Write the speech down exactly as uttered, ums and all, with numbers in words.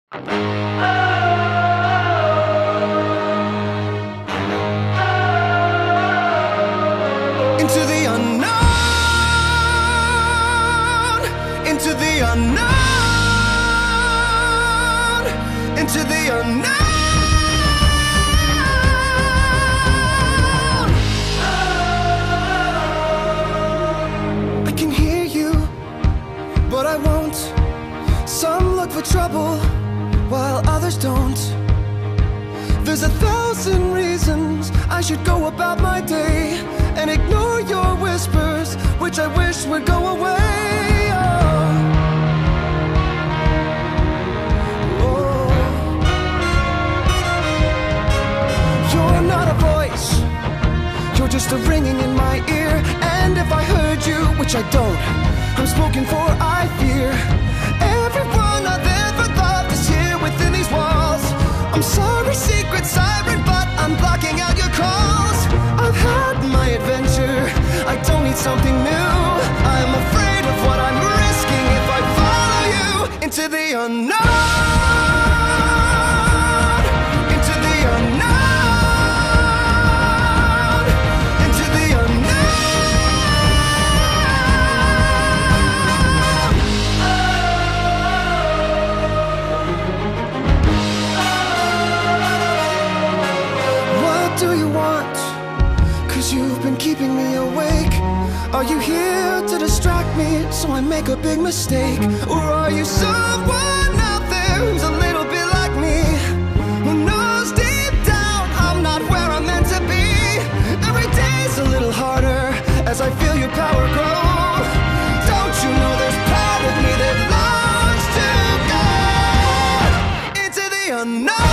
Into the unknown, into the unknown, into the unknown. I can hear you, but I won't. Some look for trouble, while others don't. There's a thousand reasons I should go about my day and ignore your whispers, which I wish would go away. Oh. Oh. You're not a voice, you're just a ringing in my ear. And if I heard you, which I don't, I'm spoken for, I fear. Everyone I've ever loved is here within these walls. I'm sorry, secret siren, but I'm blocking out your calls. I've had my adventure, I don't need something new. I'm afraid of what I'm risking if I follow you into the unknown, into the unknown, into the unknown. What do you want? 'Cause you've been keeping me awake. Are you here to distract me so I make a big mistake? Or are you someone out there who's a little bit like me, who knows deep down I'm not where I'm meant to be? Every day's a little harder as I feel your power grow. Don't you know there's part of me that longs to go into the unknown?